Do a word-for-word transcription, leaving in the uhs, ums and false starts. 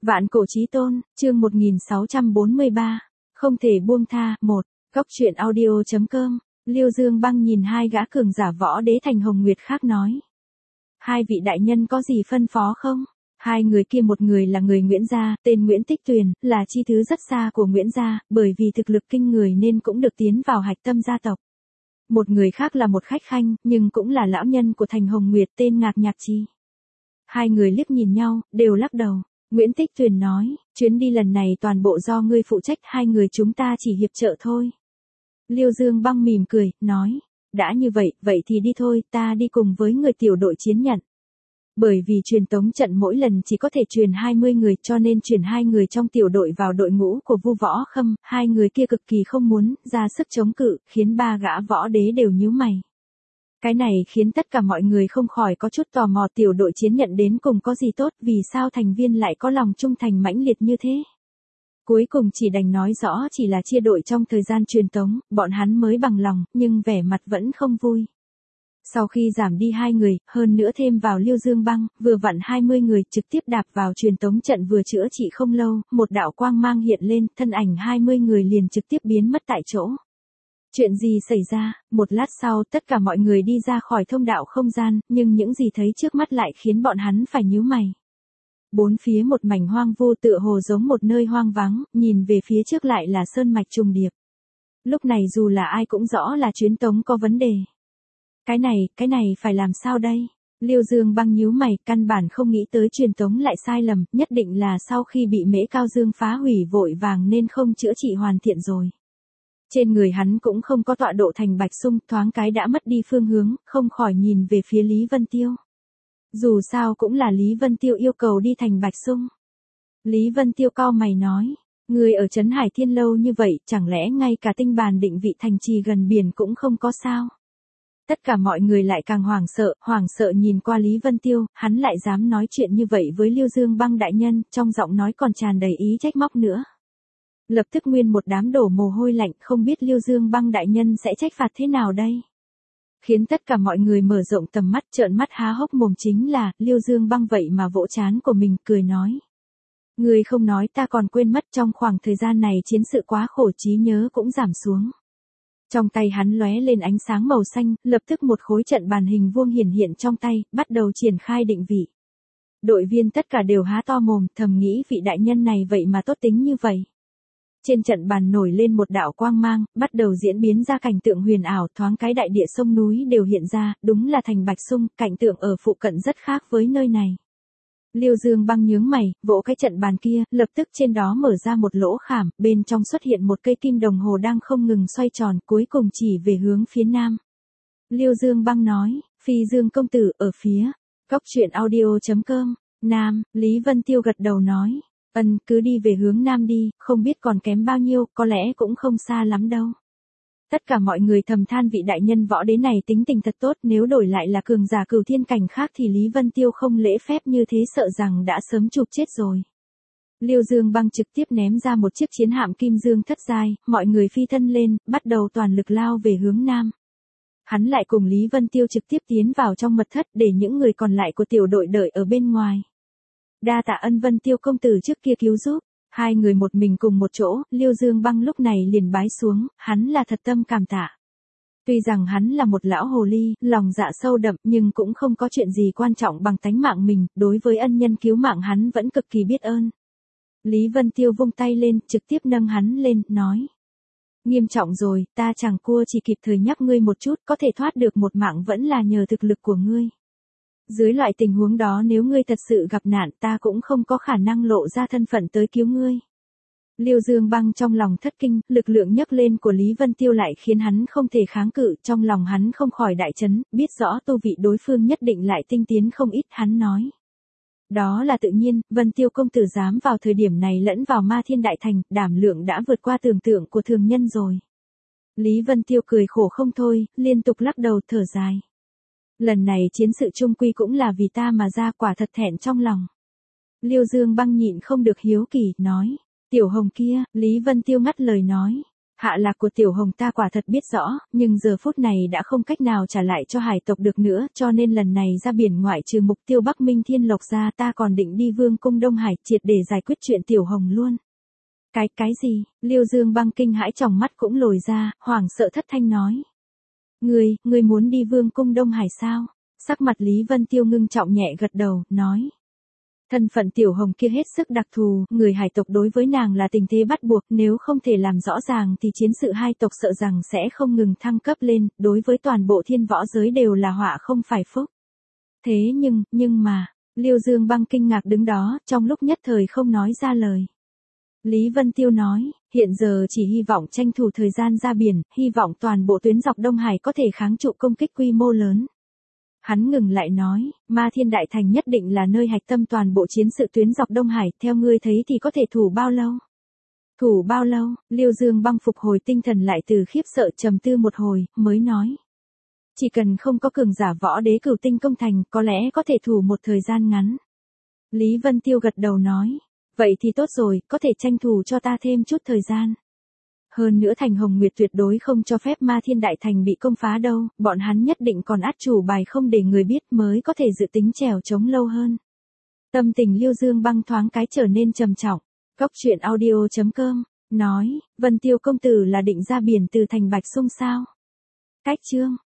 Vạn cổ chí tôn, chương một nghìn sáu trăm bốn mươi ba, không thể buông tha, một, góc truyện audio chấm com, Liêu Dương Băng nhìn hai gã cường giả võ đế thành Hồng Nguyệt khác nói. Hai vị đại nhân có gì phân phó không? Hai người kia một người là người Nguyễn gia, tên Nguyễn Tích Tuyền, là chi thứ rất xa của Nguyễn gia, bởi vì thực lực kinh người nên cũng được tiến vào hạch tâm gia tộc. Một người khác là một khách khanh, nhưng cũng là lão nhân của thành Hồng Nguyệt tên Ngạc Nhạc Chi. Hai người liếc nhìn nhau, đều lắc đầu. Nguyễn Tích Tuyền nói, chuyến đi lần này toàn bộ do ngươi phụ trách, hai người chúng ta chỉ hiệp trợ thôi. Liêu Dương Băng mỉm cười, nói, đã như vậy, vậy thì đi thôi, ta đi cùng với người tiểu đội chiến nhận. Bởi vì truyền tống trận mỗi lần chỉ có thể truyền hai mươi người, cho nên truyền hai người trong tiểu đội vào đội ngũ của Vu Võ Khâm, hai người kia cực kỳ không muốn ra sức chống cự, khiến ba gã võ đế đều nhíu mày. Cái này khiến tất cả mọi người không khỏi có chút tò mò tiểu đội chiến nhận đến cùng có gì tốt, vì sao thành viên lại có lòng trung thành mãnh liệt như thế. Cuối cùng chỉ đành nói rõ chỉ là chia đội trong thời gian truyền tống, bọn hắn mới bằng lòng, nhưng vẻ mặt vẫn không vui. Sau khi giảm đi hai người, hơn nữa thêm vào Liêu Dương Băng, vừa vặn hai mươi người trực tiếp đạp vào truyền tống trận vừa chữa trị không lâu, một đạo quang mang hiện lên, thân ảnh hai mươi người liền trực tiếp biến mất tại chỗ. Chuyện gì xảy ra? Một lát sau tất cả mọi người đi ra khỏi thông đạo không gian, nhưng những gì thấy trước mắt lại khiến bọn hắn phải nhíu mày. Bốn phía một mảnh hoang vu tựa hồ giống một nơi hoang vắng, nhìn về phía trước lại là sơn mạch trùng điệp. Lúc này dù là ai cũng rõ là truyền tống có vấn đề. Cái này, cái này phải làm sao đây? Liêu Dương Băng nhíu mày, căn bản không nghĩ tới truyền tống lại sai lầm, nhất định là sau khi bị Mễ Cao Dương phá hủy vội vàng nên không chữa trị hoàn thiện rồi. Trên người hắn cũng không có tọa độ thành Bạch Sung, thoáng cái đã mất đi phương hướng, không khỏi nhìn về phía Lý Vân Tiêu. Dù sao cũng là Lý Vân Tiêu yêu cầu đi thành Bạch Sung. Lý Vân Tiêu cau mày nói, người ở Trấn Hải Thiên lâu như vậy, chẳng lẽ ngay cả tinh bàn định vị thành trì gần biển cũng không có sao? Tất cả mọi người lại càng hoảng sợ, hoảng sợ nhìn qua Lý Vân Tiêu, hắn lại dám nói chuyện như vậy với Liêu Dương Băng đại nhân, trong giọng nói còn tràn đầy ý trách móc nữa. Lập tức nguyên một đám đổ mồ hôi lạnh, không biết Liêu Dương Băng đại nhân sẽ trách phạt thế nào đây. Khiến tất cả mọi người mở rộng tầm mắt, trợn mắt há hốc mồm chính là, Liêu Dương Băng vậy mà vỗ trán của mình, cười nói. Người không nói ta còn quên mất, trong khoảng thời gian này chiến sự quá khổ, trí nhớ cũng giảm xuống. Trong tay hắn lóe lên ánh sáng màu xanh, lập tức một khối trận bàn hình vuông hiển hiện trong tay, bắt đầu triển khai định vị. Đội viên tất cả đều há to mồm, thầm nghĩ vị đại nhân này vậy mà tốt tính như vậy. Trên trận bàn nổi lên một đạo quang mang, bắt đầu diễn biến ra cảnh tượng huyền ảo, thoáng cái đại địa sông núi đều hiện ra, đúng là thành Bạch Sung, cảnh tượng ở phụ cận rất khác với nơi này. Liêu Dương Băng nhướng mày, vỗ cái trận bàn kia, lập tức trên đó mở ra một lỗ khảm, bên trong xuất hiện một cây kim đồng hồ đang không ngừng xoay tròn, cuối cùng chỉ về hướng phía nam. Liêu Dương Băng nói, Phi Dương công tử ở phía, góc truyện audio chấm com, nam, Lý Vân Tiêu gật đầu nói. Ân, cứ đi về hướng nam đi, không biết còn kém bao nhiêu, có lẽ cũng không xa lắm đâu. Tất cả mọi người thầm than vị đại nhân võ đế này tính tình thật tốt, nếu đổi lại là cường giả cửu thiên cảnh khác thì Lý Vân Tiêu không lễ phép như thế sợ rằng đã sớm chụp chết rồi. Liêu Dương Băng trực tiếp ném ra một chiếc chiến hạm kim dương thất giai, mọi người phi thân lên, bắt đầu toàn lực lao về hướng nam. Hắn lại cùng Lý Vân Tiêu trực tiếp tiến vào trong mật thất để những người còn lại của tiểu đội đợi ở bên ngoài. Đa tạ ân Vân Tiêu công tử trước kia cứu giúp, hai người một mình cùng một chỗ, Liêu Dương Băng lúc này liền bái xuống, hắn là thật tâm cảm tạ. Tuy rằng hắn là một lão hồ ly, lòng dạ sâu đậm nhưng cũng không có chuyện gì quan trọng bằng tánh mạng mình, đối với ân nhân cứu mạng hắn vẫn cực kỳ biết ơn. Lý Vân Tiêu vung tay lên, trực tiếp nâng hắn lên, nói. Nghiêm trọng rồi, ta chẳng cua chỉ kịp thời nhắc ngươi một chút, có thể thoát được một mạng vẫn là nhờ thực lực của ngươi. Dưới loại tình huống đó nếu ngươi thật sự gặp nạn ta cũng không có khả năng lộ ra thân phận tới cứu ngươi. Liêu Dương Băng trong lòng thất kinh, lực lượng nhấc lên của Lý Vân Tiêu lại khiến hắn không thể kháng cự, trong lòng hắn không khỏi đại chấn, biết rõ tu vị đối phương nhất định lại tinh tiến không ít, hắn nói. Đó là tự nhiên, Vân Tiêu công tử dám vào thời điểm này lẫn vào Ma Thiên Đại Thành, đảm lượng đã vượt qua tưởng tượng của thường nhân rồi. Lý Vân Tiêu cười khổ không thôi, liên tục lắc đầu thở dài. Lần này chiến sự chung quy cũng là vì ta mà ra, quả thật thẹn trong lòng. Liêu Dương Băng nhịn không được hiếu kỳ, nói. Tiểu Hồng kia, Lý Vân Tiêu ngắt lời nói. Hạ lạc của Tiểu Hồng ta quả thật biết rõ, nhưng giờ phút này đã không cách nào trả lại cho hải tộc được nữa, cho nên lần này ra biển ngoại trừ mục tiêu Bắc Minh Thiên Lộc ra ta còn định đi Vương cung Đông Hải triệt để giải quyết chuyện Tiểu Hồng luôn. Cái, cái gì? Liêu Dương Băng kinh hãi tròng mắt cũng lồi ra, hoảng sợ thất thanh nói. Ngươi, ngươi muốn đi Vương cung Đông Hải sao? Sắc mặt Lý Vân Tiêu ngưng trọng nhẹ gật đầu, nói. Thân phận Tiểu Hồng kia hết sức đặc thù, người hải tộc đối với nàng là tình thế bắt buộc, nếu không thể làm rõ ràng thì chiến sự hai tộc sợ rằng sẽ không ngừng thăng cấp lên, đối với toàn bộ thiên võ giới đều là họa không phải phúc. Thế nhưng, nhưng mà, Liêu Dương Băng kinh ngạc đứng đó, trong lúc nhất thời không nói ra lời. Lý Vân Tiêu nói, hiện giờ chỉ hy vọng tranh thủ thời gian ra biển, hy vọng toàn bộ tuyến dọc Đông Hải có thể kháng trụ công kích quy mô lớn. Hắn ngừng lại nói, Ma Thiên Đại Thành nhất định là nơi hạch tâm toàn bộ chiến sự tuyến dọc Đông Hải, theo ngươi thấy thì có thể thủ bao lâu? Thủ bao lâu? Liêu Dương Băng phục hồi tinh thần lại từ khiếp sợ trầm tư một hồi, mới nói. Chỉ cần không có cường giả võ đế cửu tinh công thành, có lẽ có thể thủ một thời gian ngắn. Lý Vân Tiêu gật đầu nói, vậy thì tốt rồi, có thể tranh thủ cho ta thêm chút thời gian. Hơn nữa Thành Hồng Nguyệt tuyệt đối không cho phép Ma Thiên Đại Thành bị công phá đâu, bọn hắn nhất định còn át chủ bài không để người biết mới có thể dự tính trèo chống lâu hơn. Tâm tình Liêu Dương Băng thoáng cái trở nên trầm trọng. Cốc truyện audio chấm com, nói, Vân Tiêu công tử là định ra biển từ thành Bạch Sung sao? Cách chương.